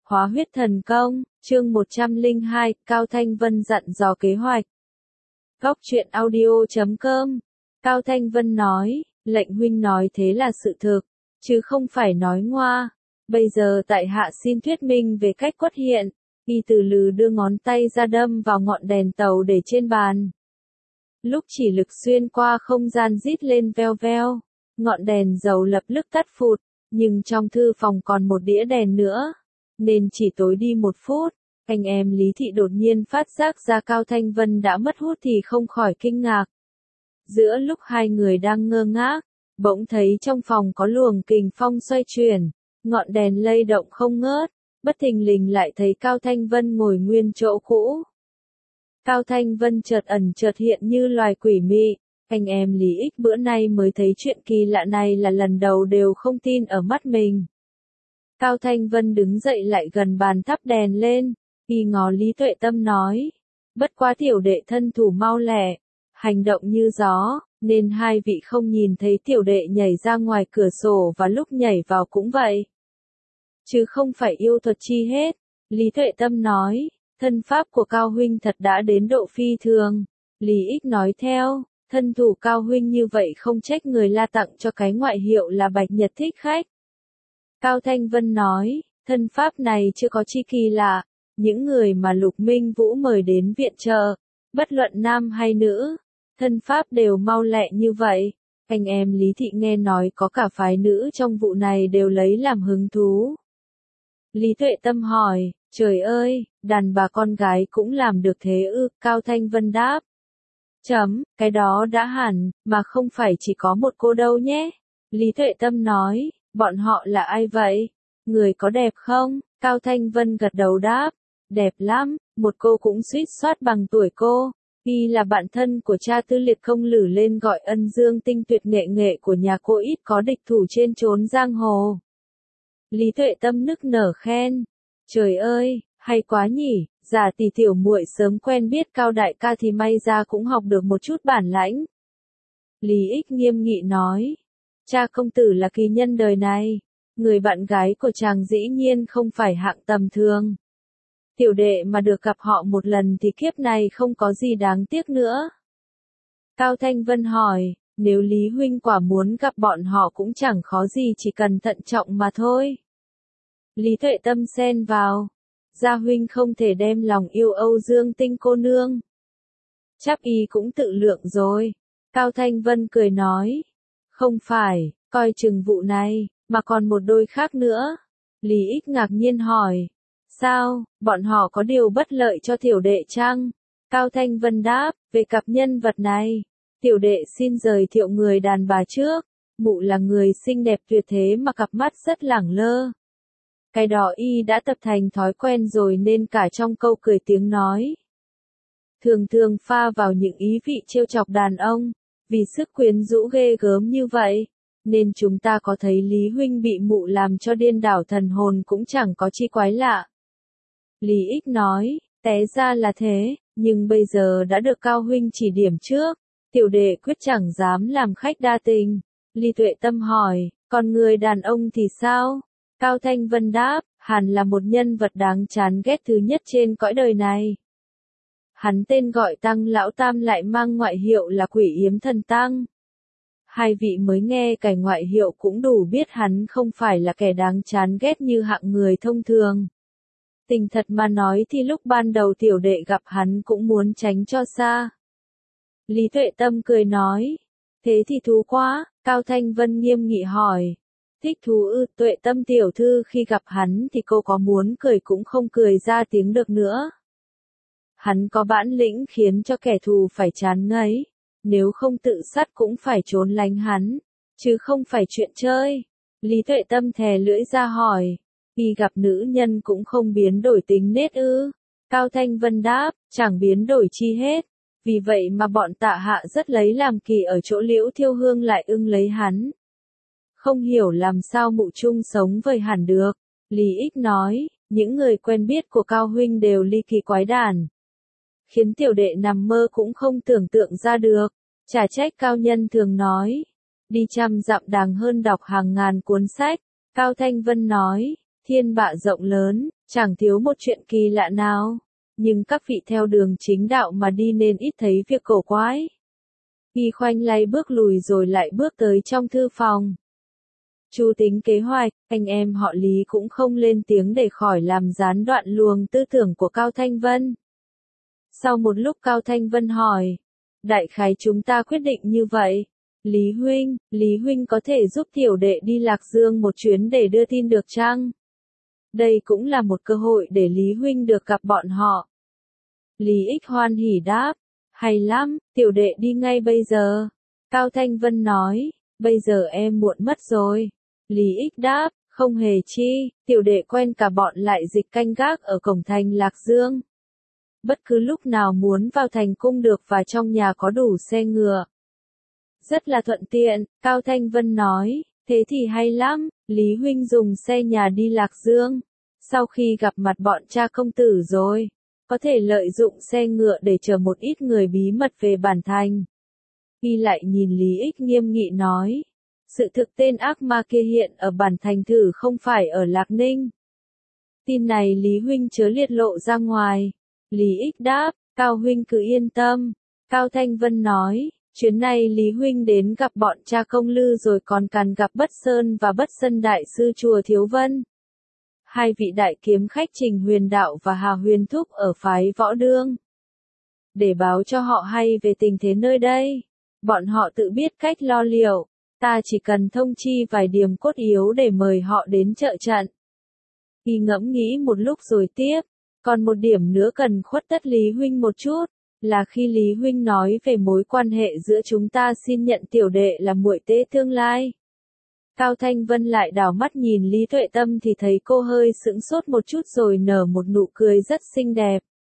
Hóa huyết thần công, chương 102, Cao Thanh Vân dặn dò kế hoạch. Góc truyện audio.com. Cao Thanh Vân nói, lệnh huynh nói thế là sự thực, chứ không phải nói ngoa. Bây giờ tại hạ xin thuyết minh về cách quất hiện. Y từ lừ đưa ngón tay ra đâm vào ngọn đèn tàu để trên bàn. Lúc chỉ lực xuyên qua không gian rít lên veo veo, ngọn đèn dầu lập tức tắt phụt, nhưng trong thư phòng còn một đĩa đèn nữa, nên chỉ tối đi 1 phút. Anh em Lý Thị đột nhiên phát giác ra Cao Thanh Vân đã mất hút thì không khỏi kinh ngạc. Giữa lúc hai người đang ngơ ngác, bỗng thấy trong phòng có luồng kình phong xoay chuyển, ngọn đèn lay động không ngớt, bất thình lình lại thấy Cao Thanh Vân ngồi nguyên chỗ cũ. Cao Thanh Vân chợt ẩn chợt hiện như loài quỷ mị, anh em Lý Ích bữa nay mới thấy chuyện kỳ lạ này là lần đầu đều không tin ở mắt mình. Cao Thanh Vân đứng dậy lại gần bàn thắp đèn lên, y ngó Lý Tuệ Tâm nói, bất quá tiểu đệ thân thủ mau lẹ, hành động như gió, nên hai vị không nhìn thấy tiểu đệ nhảy ra ngoài cửa sổ và lúc nhảy vào cũng vậy. Chứ không phải yêu thuật chi hết, Lý Tuệ Tâm nói, thân pháp của Cao huynh thật đã đến độ phi thường. Lý Ích nói theo, thân thủ Cao huynh như vậy không trách người La tặng cho cái ngoại hiệu là Bạch Nhật Thích Khách. Cao Thanh Vân nói, thân pháp này chưa có chi kỳ lạ, những người mà Lục Minh Vũ mời đến viện trợ, bất luận nam hay nữ, thân pháp đều mau lẹ như vậy. Anh em Lý Thị nghe nói có cả phái nữ trong vụ này đều lấy làm hứng thú. Lý Tuệ Tâm hỏi, trời ơi, đàn bà con gái cũng làm được thế ư? Cao Thanh Vân đáp. Cái đó đã hẳn, mà không phải chỉ có một cô đâu nhé. Lý Tuệ Tâm nói, bọn họ là ai vậy? Người có đẹp không? Cao Thanh Vân gật đầu đáp, đẹp lắm, một cô cũng suýt soát bằng tuổi cô. Y là bạn thân của cha Tư Liệt Công lử lên gọi ân dương tinh tuyệt nghệ của nhà cô ít có địch thủ trên chốn giang hồ. Lý Tuệ Tâm nức nở khen, trời ơi, hay quá nhỉ, giả tỷ tiểu muội sớm quen biết Cao đại ca thì may ra cũng học được một chút bản lãnh. Lý Ích nghiêm nghị nói, cha công tử là kỳ nhân đời này, người bạn gái của chàng dĩ nhiên không phải hạng tầm thường. Tiểu đệ mà được gặp họ một lần thì kiếp này không có gì đáng tiếc nữa. Cao Thanh Vân hỏi, nếu Lý huynh quả muốn gặp bọn họ cũng chẳng khó gì, chỉ cần thận trọng mà thôi. Lý Tuệ Tâm xen vào, gia huynh không thể đem lòng yêu Âu Dương Tinh cô nương. Chắc y cũng tự lượng rồi. Cao Thanh Vân cười nói, không phải, coi chừng vụ này, mà còn một đôi khác nữa. Lý Ích ngạc nhiên hỏi, sao, bọn họ có điều bất lợi cho tiểu đệ chăng? Cao Thanh Vân đáp, về cặp nhân vật này, tiểu đệ xin giới thiệu người đàn bà trước. Mụ là người xinh đẹp tuyệt thế mà cặp mắt rất lẳng lơ. Cái đó y đã tập thành thói quen rồi nên cả trong câu cười tiếng nói. Thường thường pha vào những ý vị trêu chọc đàn ông, vì sức quyến rũ ghê gớm như vậy, nên chúng ta có thấy Lý huynh bị mụ làm cho điên đảo thần hồn cũng chẳng có chi quái lạ. Lý Ích nói, té ra là thế, nhưng bây giờ đã được Cao huynh chỉ điểm trước, tiểu đệ quyết chẳng dám làm khách đa tình. Lý Tuệ Tâm hỏi, còn người đàn ông thì sao? Cao Thanh Vân đáp, hẳn là một nhân vật đáng chán ghét thứ nhất trên cõi đời này. Hắn tên gọi Tăng Lão Tam lại mang ngoại hiệu là Quỷ Yếm Thần Tăng. Hai vị mới nghe cái ngoại hiệu cũng đủ biết hắn không phải là kẻ đáng chán ghét như hạng người thông thường. Tình thật mà nói thì lúc ban đầu tiểu đệ gặp hắn cũng muốn tránh cho xa. Lý Tuệ Tâm cười nói, thế thì thú quá. Cao Thanh Vân nghiêm nghị hỏi, thích thú ư? Tuệ Tâm tiểu thư khi gặp hắn thì cô có muốn cười cũng không cười ra tiếng được nữa. Hắn có bản lĩnh khiến cho kẻ thù phải chán ngấy, nếu không tự sát cũng phải trốn lánh hắn, chứ không phải chuyện chơi. Lý Tuệ Tâm thè lưỡi ra hỏi, khi gặp nữ nhân cũng không biến đổi tính nết ư? Cao Thanh Vân đáp, chẳng biến đổi chi hết. Vì vậy mà bọn Tạ Hạ rất lấy làm kỳ ở chỗ Liễu Thiêu Hương lại ưng lấy hắn. Không hiểu làm sao mụ chung sống với hẳn được. Lý Ích nói, những người quen biết của Cao huynh đều ly kỳ quái đản, khiến tiểu đệ nằm mơ cũng không tưởng tượng ra được. Chả trách cao nhân thường nói, đi 100 dặm đàng hơn đọc hàng ngàn cuốn sách. Cao Thanh Vân nói, thiên bạ rộng lớn, Chẳng thiếu một chuyện kỳ lạ nào, nhưng các vị theo đường chính đạo mà đi nên ít thấy việc cổ quái. Y khoanh lay bước lùi rồi lại bước tới trong thư phòng. Chu tính kế hoạch, anh em họ Lý cũng không lên tiếng để khỏi làm gián đoạn luồng tư tưởng của Cao Thanh Vân. Sau một lúc Cao Thanh Vân hỏi, đại khái chúng ta quyết định như vậy. Lý Huynh có thể giúp tiểu đệ đi Lạc Dương một chuyến để đưa tin được chăng? Đây cũng là một cơ hội để Lý Huynh được gặp bọn họ. Lý Ích hoan hỉ đáp, hay lắm, tiểu đệ đi ngay bây giờ. Cao Thanh Vân nói, bây giờ em muộn mất rồi. Lý Ích đáp, không hề chi, tiểu đệ quen cả bọn lại dịch canh gác ở cổng thành Lạc Dương. Bất cứ lúc nào muốn vào thành cung được và trong nhà có đủ xe ngựa. Rất là thuận tiện, Cao Thanh Vân nói, thế thì hay lắm, Lý Huynh dùng xe nhà đi Lạc Dương. Sau khi gặp mặt bọn cha công tử rồi, có thể lợi dụng xe ngựa để chở một ít người bí mật về bản thành. Y lại nhìn Lý Ích nghiêm nghị nói, sự thực tên ác ma kia hiện ở bản thành thử không phải ở Lạc Ninh. Tin này Lý Huynh chớ liệt lộ ra ngoài. Lý Ích đáp, Cao Huynh cứ yên tâm. Cao Thanh Vân nói, chuyến này Lý Huynh đến gặp bọn cha công lư rồi còn cần gặp Bất Sơn và Bất Sân Đại Sư Chùa Thiếu Vân. Hai vị đại kiếm khách Trình Huyền Đạo và Hà Huyền Thúc ở phái Võ Đương. Để báo cho họ hay về tình thế nơi đây. Bọn họ tự biết cách lo liệu. Ta chỉ cần thông chi vài điểm cốt yếu để mời họ đến trợ trận. Y ngẫm nghĩ một lúc rồi tiếp. Còn một điểm nữa cần khuất tất Lý Huynh một chút, là khi Lý Huynh nói về mối quan hệ giữa chúng ta xin nhận tiểu đệ là muội tế tương lai. Cao Thanh Vân lại đảo mắt nhìn Lý Tuệ Tâm thì thấy cô hơi sững sốt một chút rồi nở một nụ cười rất xinh đẹp.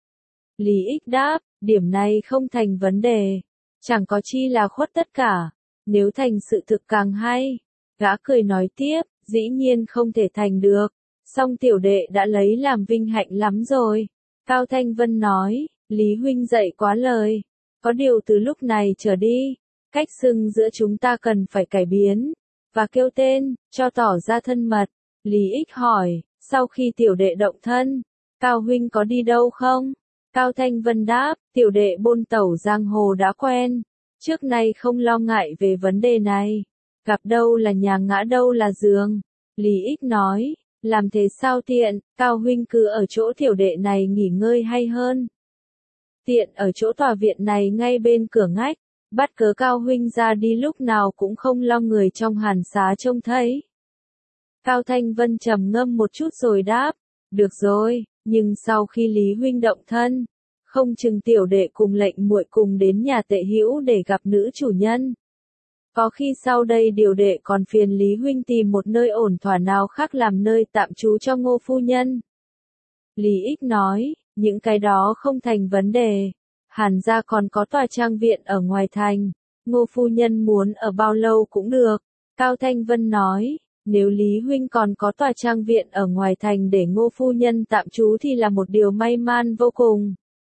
Lý Ích đáp, điểm này không thành vấn đề, chẳng có chi là khuất tất cả, nếu thành sự thực càng hay. Gã cười nói tiếp, dĩ nhiên không thể thành được. Song tiểu đệ đã lấy làm vinh hạnh lắm rồi. Cao Thanh Vân nói, Lý Huynh dạy quá lời. Có điều từ lúc này trở đi, cách xưng giữa chúng ta cần phải cải biến, và kêu tên, cho tỏ ra thân mật. Lý Ích hỏi, sau khi tiểu đệ động thân, Cao Huynh có đi đâu không? Cao Thanh Vân đáp, tiểu đệ bôn tẩu giang hồ đã quen, trước nay không lo ngại về vấn đề này. Gặp đâu là nhà ngã đâu là giường. Lý Ích nói, làm thế sao tiện, Cao Huynh cứ ở chỗ tiểu đệ này nghỉ ngơi hay hơn. Tiện ở chỗ tòa viện này ngay bên cửa ngách, bắt cớ Cao Huynh ra đi lúc nào cũng không lo người trong hàn xá trông thấy. Cao Thanh Vân trầm ngâm một chút rồi đáp, được rồi, nhưng sau khi Lý Huynh động thân, không chừng tiểu đệ cùng lệnh muội cùng đến nhà Tệ Hữu để gặp nữ chủ nhân. Có khi sau đây điều đệ còn phiền Lý Huynh tìm một nơi ổn thỏa nào khác làm nơi tạm trú cho Ngô phu nhân. Lý Ích nói, những cái đó không thành vấn đề. Hàn gia còn có tòa trang viện ở ngoài thành, Ngô phu nhân muốn ở bao lâu cũng được. Cao Thanh Vân nói, nếu Lý Huynh còn có tòa trang viện ở ngoài thành để Ngô phu nhân tạm trú thì là một điều may mắn vô cùng.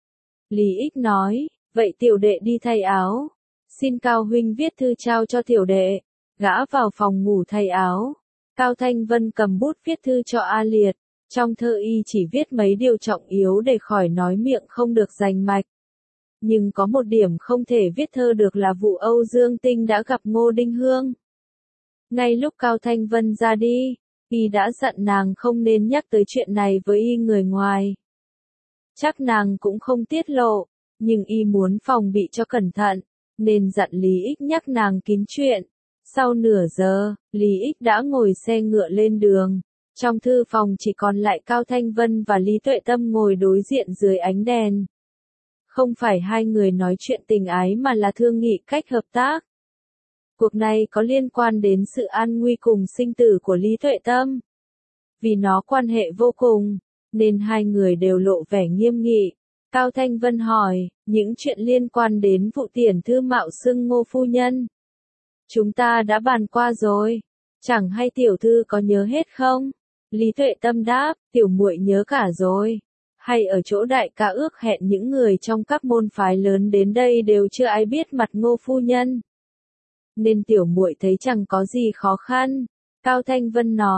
Lý Ích nói, vậy tiểu đệ đi thay áo. Xin Cao Huynh viết thư trao cho tiểu đệ. Gã vào phòng ngủ thay áo. Cao Thanh Vân cầm bút viết thư cho A Liệt. Trong thơ y chỉ viết mấy điều trọng yếu để khỏi nói miệng không được rành mạch. Nhưng có một điểm không thể viết thơ được là vụ Âu Dương Tinh đã gặp Ngô Đinh Hương. Ngay lúc Cao Thanh Vân ra đi, y đã dặn nàng không nên nhắc tới chuyện này với y người ngoài. Chắc nàng cũng không tiết lộ, nhưng y muốn phòng bị cho cẩn thận, nên dặn Lý Ích nhắc nàng kín chuyện. Sau nửa giờ, Lý Ích đã ngồi xe ngựa lên đường. Trong thư phòng chỉ còn lại Cao Thanh Vân và Lý Tuệ Tâm ngồi đối diện dưới ánh đèn. Không phải hai người nói chuyện tình ái mà là thương nghị cách hợp tác. Cuộc này có liên quan đến sự an nguy cùng sinh tử của Lý Tuệ Tâm. Vì nó quan hệ vô cùng, nên hai người đều lộ vẻ nghiêm nghị. Cao Thanh Vân hỏi, những chuyện liên quan đến vụ tiền thư mạo xưng Ngô phu nhân. Chúng ta đã bàn qua rồi, chẳng hay tiểu thư có nhớ hết không? Lý Tuệ Tâm đáp, tiểu muội nhớ cả rồi. Hay ở chỗ đại ca ước hẹn những người trong các môn phái lớn đến đây đều chưa ai biết mặt Ngô phu nhân. Nên tiểu muội thấy chẳng có gì khó khăn. Cao Thanh Vân nói,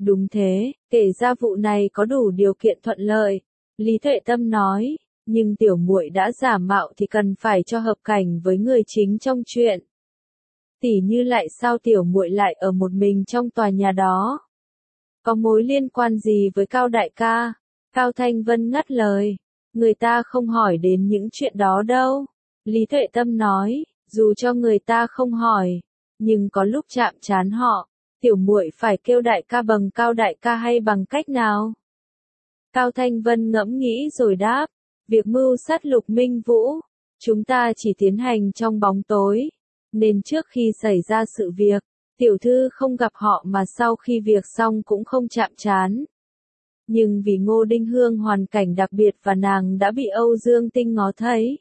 đúng thế, kể ra vụ này có đủ điều kiện thuận lợi. Lý Tuệ Tâm nói, nhưng tiểu muội đã giả mạo thì cần phải cho hợp cảnh với người chính trong chuyện. Tỉ như lại sao tiểu muội lại ở một mình trong tòa nhà đó? Có mối liên quan gì với Cao đại ca? Cao Thanh Vân ngắt lời, người ta không hỏi đến những chuyện đó đâu. Lý Tuệ Tâm nói, dù cho người ta không hỏi, nhưng có lúc chạm trán họ, tiểu muội phải kêu đại ca bằng Cao đại ca hay bằng cách nào? Cao Thanh Vân ngẫm nghĩ rồi đáp, việc mưu sát Lục Minh Vũ, chúng ta chỉ tiến hành trong bóng tối, nên trước khi xảy ra sự việc, tiểu thư không gặp họ mà sau khi việc xong cũng không chạm trán. Nhưng vì Ngô Đinh Hương hoàn cảnh đặc biệt và nàng đã bị Âu Dương Tinh ngó thấy,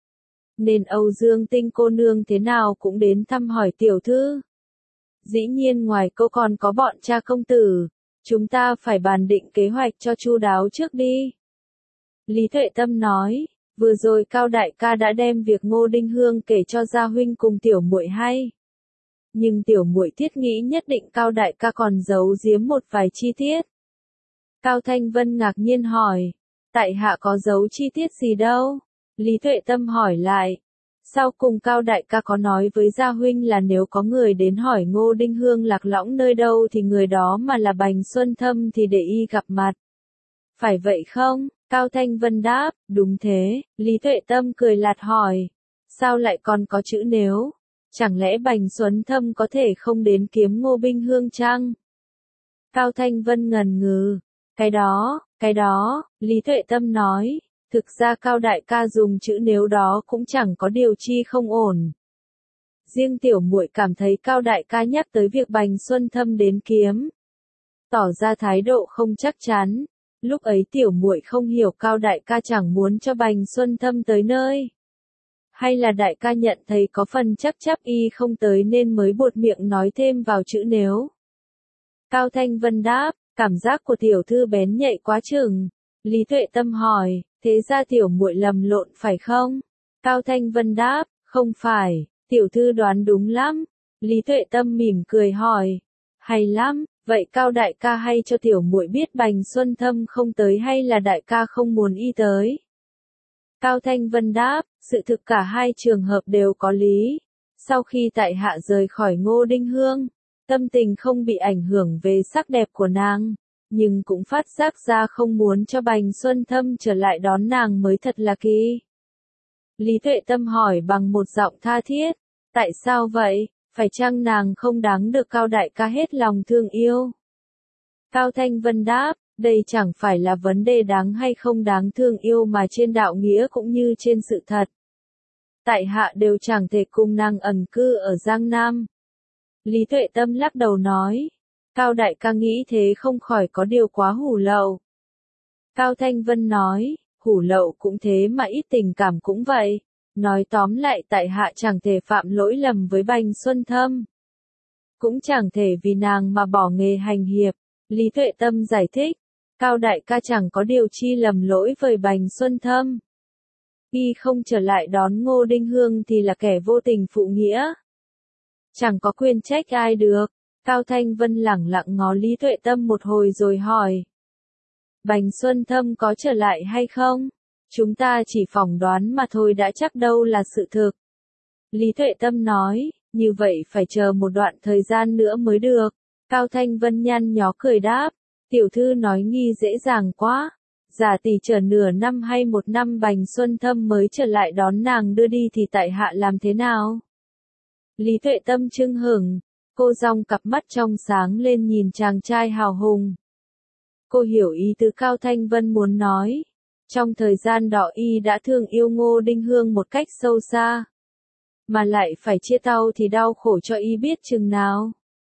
nên Âu Dương Tinh cô nương thế nào cũng đến thăm hỏi tiểu thư. Dĩ nhiên ngoài cô còn có bọn cha công tử, chúng ta phải bàn định kế hoạch cho chu đáo trước đi. Lý Tuệ Tâm nói, vừa rồi Cao đại ca đã đem việc Ngô Đinh Hương kể cho gia huynh cùng tiểu muội hay. Nhưng tiểu muội thiết nghĩ nhất định Cao đại ca còn giấu giếm một vài chi tiết. Cao Thanh Vân ngạc nhiên hỏi, tại hạ có giấu chi tiết gì đâu? Lý Tuệ Tâm hỏi lại, sau cùng Cao đại ca có nói với gia huynh là nếu có người đến hỏi Ngô Đinh Hương lạc lõng nơi đâu thì người đó mà là Bành Xuân Thâm thì để y gặp mặt. Phải vậy không? Cao Thanh Vân đáp, đúng thế. Lý Tuệ Tâm cười lạt hỏi, sao lại còn có chữ nếu? Chẳng lẽ Bành Xuân Thâm có thể không đến kiếm Ngô Đinh Hương chăng? Cao Thanh Vân ngần ngừ, cái đó, Lý Tuệ Tâm nói, thực ra Cao đại ca dùng chữ nếu đó cũng chẳng có điều chi không ổn. Riêng tiểu muội cảm thấy Cao đại ca nhắc tới việc Bành Xuân Thâm đến kiếm, tỏ ra thái độ không chắc chắn. Lúc ấy tiểu muội không hiểu Cao đại ca chẳng muốn cho Bành Xuân Thâm tới nơi. Hay là đại ca nhận thấy có phần chắc y không tới nên mới buột miệng nói thêm vào chữ nếu. Cao Thanh Vân đáp, cảm giác của tiểu thư bén nhạy quá chừng. Lý Tuệ Tâm hỏi, thế ra tiểu muội lầm lộn phải không? Cao Thanh Vân đáp, không phải, tiểu thư đoán đúng lắm. Lý Tuệ Tâm mỉm cười hỏi, hay lắm, vậy Cao đại ca hay cho tiểu muội biết Bành Xuân Thâm không tới hay là đại ca không muốn y tới? Cao Thanh Vân đáp, sự thực cả hai trường hợp đều có lý. Sau khi tại hạ rời khỏi Ngô Đinh Hương, tâm tình không bị ảnh hưởng về sắc đẹp của nàng, nhưng cũng phát giác ra không muốn cho Bành Xuân Thâm trở lại đón nàng mới thật là kỳ. Lý Tuệ Tâm hỏi bằng một giọng tha thiết, tại sao vậy, phải chăng nàng không đáng được Cao đại ca hết lòng thương yêu? Cao Thanh Vân đáp, đây chẳng phải là vấn đề đáng hay không đáng thương yêu mà trên đạo nghĩa cũng như trên sự thật. Tại hạ đều chẳng thể cùng nàng ẩn cư ở Giang Nam. Lý Tuệ Tâm lắc đầu nói, Cao đại ca nghĩ thế không khỏi có điều quá hủ lậu. Cao Thanh Vân nói, hủ lậu cũng thế mà ít tình cảm cũng vậy. Nói tóm lại tại hạ chẳng thể phạm lỗi lầm với Bành Xuân Thâm. Cũng chẳng thể vì nàng mà bỏ nghề hành hiệp. Lý Tuệ Tâm giải thích, Cao đại ca chẳng có điều chi lầm lỗi với Bành Xuân Thâm. Y không trở lại đón Ngô Đinh Hương thì là kẻ vô tình phụ nghĩa. Chẳng có quyền trách ai được. Cao Thanh Vân lẳng lặng ngó Lý Tuệ Tâm một hồi rồi hỏi, Bành Xuân Thâm có trở lại hay không? Chúng ta chỉ phỏng đoán mà thôi đã chắc đâu là sự thực. Lý Tuệ Tâm nói, như vậy phải chờ một đoạn thời gian nữa mới được. Cao Thanh Vân nhăn nhó cười đáp, tiểu thư nói nghi dễ dàng quá. Giả tỷ chờ nửa năm hay một năm Bành Xuân Thâm mới trở lại đón nàng đưa đi thì tại hạ làm thế nào? Lý Tuệ Tâm chưng hửng, cô dong cặp mắt trong sáng lên nhìn chàng trai hào hùng. Cô hiểu ý tứ Cao Thanh Vân muốn nói. Trong thời gian đó y đã thương yêu Ngô Đinh Hương một cách sâu xa. Mà lại phải chia tao thì đau khổ cho y biết chừng nào.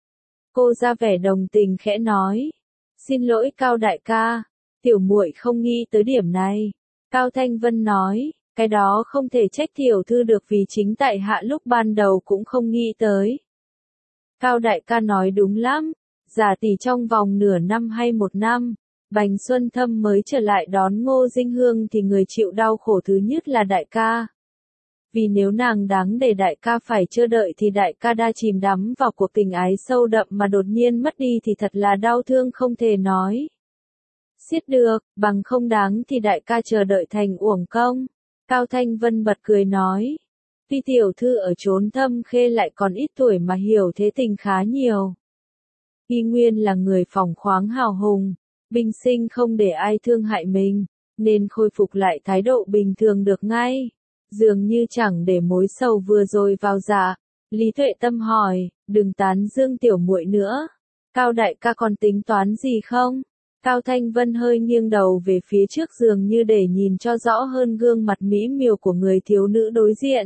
Cô ra vẻ đồng tình khẽ nói. Xin lỗi Cao đại ca, tiểu muội không nghĩ tới điểm này. Cao Thanh Vân nói, cái đó không thể trách tiểu thư được vì chính tại hạ lúc ban đầu cũng không nghĩ tới. Cao đại ca nói đúng lắm, giả tỷ trong vòng nửa năm hay một năm, Bành Xuân Thâm mới trở lại đón Ngô Dinh Hương thì người chịu đau khổ thứ nhất là đại ca. Vì nếu nàng đáng để đại ca phải chờ đợi thì đại ca đã chìm đắm vào cuộc tình ái sâu đậm mà đột nhiên mất đi thì thật là đau thương không thể nói xiết được, bằng không đáng thì đại ca chờ đợi thành uổng công. Cao Thanh Vân bật cười nói, tuy tiểu thư ở chốn Thâm Khê lại còn ít tuổi mà hiểu thế tình khá nhiều. Y nguyên là người phóng khoáng hào hùng, bình sinh không để ai thương hại mình, nên khôi phục lại thái độ bình thường được ngay. Dường như chẳng để mối sầu vừa rồi vào dạ. Lý Tuệ Tâm hỏi, đừng tán dương tiểu muội nữa. Cao đại ca còn tính toán gì không? Cao Thanh Vân hơi nghiêng đầu về phía trước giường như để nhìn cho rõ hơn gương mặt mỹ miều của người thiếu nữ đối diện.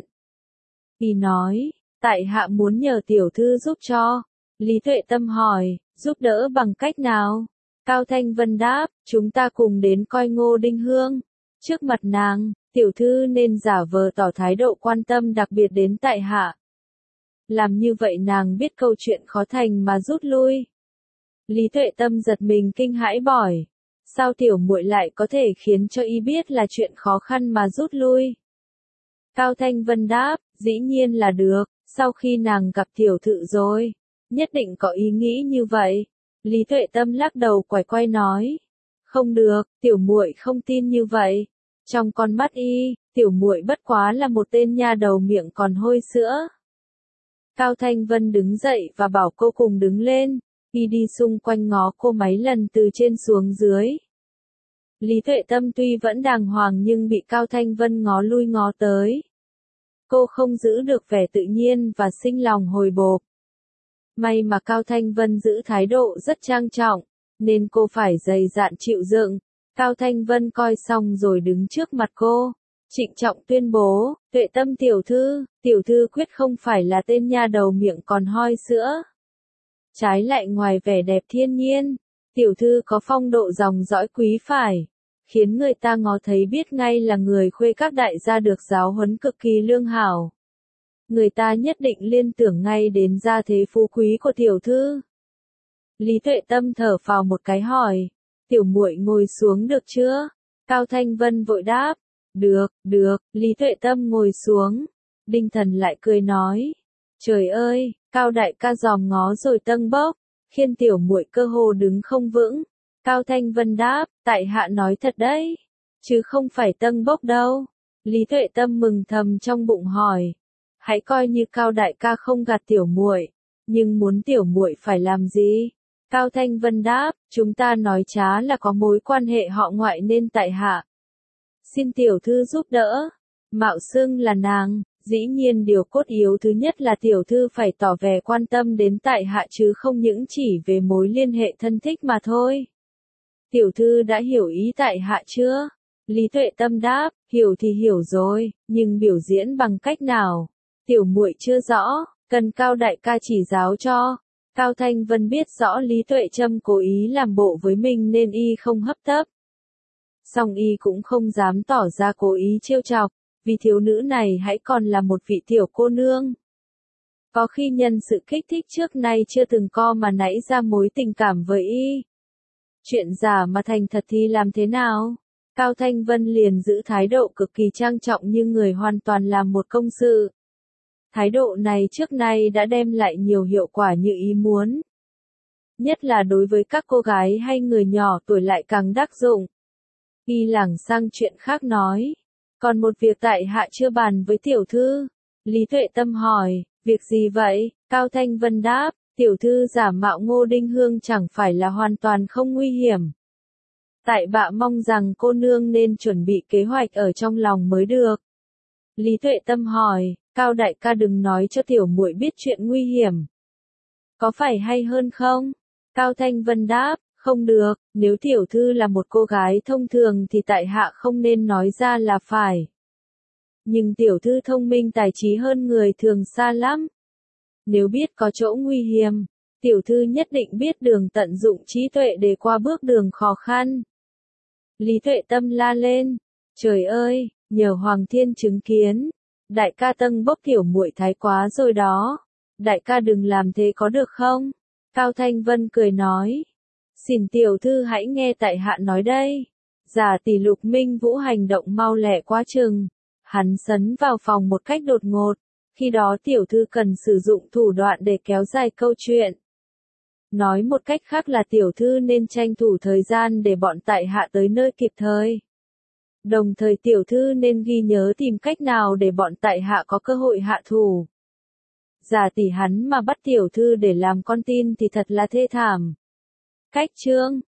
Y nói, tại hạ muốn nhờ tiểu thư giúp cho. Lý Tuệ Tâm hỏi, giúp đỡ bằng cách nào? Cao Thanh Vân đáp, chúng ta cùng đến coi Ngô Đinh Hương. Trước mặt nàng, tiểu thư nên giả vờ tỏ thái độ quan tâm đặc biệt đến tại hạ. Làm như vậy nàng biết câu chuyện khó thành mà rút lui. Lý Tuệ Tâm giật mình kinh hãi bỏi. Sao tiểu muội lại có thể khiến cho y biết là chuyện khó khăn mà rút lui? Cao Thanh Vân đáp, dĩ nhiên là được, sau khi nàng gặp tiểu thự rồi, nhất định có ý nghĩ như vậy. Lý Tuệ Tâm lắc đầu quải quay nói, không được, tiểu muội không tin như vậy. Trong con mắt y, tiểu muội bất quá là một tên nha đầu miệng còn hôi sữa. Cao Thanh Vân đứng dậy và bảo cô cùng đứng lên, y đi xung quanh ngó cô mấy lần từ trên xuống dưới. Lý Tuệ Tâm tuy vẫn đàng hoàng nhưng bị Cao Thanh Vân ngó lui ngó tới. Cô không giữ được vẻ tự nhiên và sinh lòng hồi hộp. May mà Cao Thanh Vân giữ thái độ rất trang trọng, nên cô phải dày dạn chịu đựng. Cao Thanh Vân coi xong rồi đứng trước mặt cô, trịnh trọng tuyên bố, Tuệ Tâm tiểu thư quyết không phải là tên nha đầu miệng còn hoi sữa. Trái lại ngoài vẻ đẹp thiên nhiên, tiểu thư có phong độ dòng dõi quý phải, khiến người ta ngó thấy biết ngay là người khuê các đại gia được giáo huấn cực kỳ lương hảo. Người ta nhất định liên tưởng ngay đến gia thế phú quý của tiểu thư. Lý Tuệ Tâm thở phào một cái hỏi, tiểu muội ngồi xuống được chưa? Cao Thanh Vân vội đáp, được, Lý Tuệ Tâm ngồi xuống. Đinh Thần lại cười nói, trời ơi, Cao đại ca dòm ngó rồi tâng bốc, khiến tiểu muội cơ hồ đứng không vững. Cao Thanh Vân đáp, tại hạ nói thật đấy, chứ không phải tâng bốc đâu. Lý Tuệ Tâm mừng thầm trong bụng hỏi, hãy coi như Cao đại ca không gạt tiểu muội, nhưng muốn tiểu muội phải làm gì? Cao Thanh Vân đáp, chúng ta nói trá là có mối quan hệ họ ngoại nên tại hạ xin tiểu thư giúp đỡ. Mạo xưng là nàng, dĩ nhiên điều cốt yếu thứ nhất là tiểu thư phải tỏ vẻ quan tâm đến tại hạ chứ không những chỉ về mối liên hệ thân thích mà thôi. Tiểu thư đã hiểu ý tại hạ chưa? Lý Tuệ Tâm đáp, hiểu thì hiểu rồi, nhưng biểu diễn bằng cách nào? Tiểu muội chưa rõ, cần Cao đại ca chỉ giáo cho. Cao Thanh Vân biết rõ Lý Tuệ Trâm cố ý làm bộ với mình nên y không hấp tấp. Song y cũng không dám tỏ ra cố ý trêu chọc, vì thiếu nữ này hãy còn là một vị tiểu cô nương. Có khi nhân sự kích thích trước nay chưa từng có mà nảy ra mối tình cảm với y. Chuyện giả mà thành thật thì làm thế nào? Cao Thanh Vân liền giữ thái độ cực kỳ trang trọng như người hoàn toàn làm một công sự. Thái độ này trước nay đã đem lại nhiều hiệu quả như ý muốn. Nhất là đối với các cô gái hay người nhỏ tuổi lại càng đắc dụng. Y lảng sang chuyện khác nói. Còn một việc tại hạ chưa bàn với tiểu thư. Lý Tuệ Tâm hỏi, việc gì vậy? Cao Thanh Vân đáp, tiểu thư giả mạo Ngô Đinh Hương chẳng phải là hoàn toàn không nguy hiểm. Tại bạ mong rằng cô nương nên chuẩn bị kế hoạch ở trong lòng mới được. Lý Tuệ Tâm hỏi, Cao đại ca đừng nói cho tiểu muội biết chuyện nguy hiểm. Có phải hay hơn không? Cao Thanh Vân đáp, không được, nếu tiểu thư là một cô gái thông thường thì tại hạ không nên nói ra là phải. Nhưng tiểu thư thông minh tài trí hơn người thường xa lắm. Nếu biết có chỗ nguy hiểm, tiểu thư nhất định biết đường tận dụng trí tuệ để qua bước đường khó khăn. Lý Tuệ Tâm la lên, trời ơi, nhờ Hoàng Thiên chứng kiến, đại ca tâng bốc tiểu muội thái quá rồi đó, đại ca đừng làm thế có được không? Cao Thanh Vân cười nói, xin tiểu thư hãy nghe tại hạ nói đây, giả tỷ Lục Minh Vũ hành động mau lẹ quá chừng, Hắn sấn vào phòng một cách đột ngột, khi đó tiểu thư cần sử dụng thủ đoạn để kéo dài câu chuyện. Nói một cách khác là tiểu thư nên tranh thủ thời gian để bọn tại hạ tới nơi kịp thời. Đồng thời tiểu thư nên ghi nhớ tìm cách nào để bọn tại hạ có cơ hội hạ thủ. Giả tỷ hắn mà bắt tiểu thư để làm con tin thì thật là thê thảm. Cách chương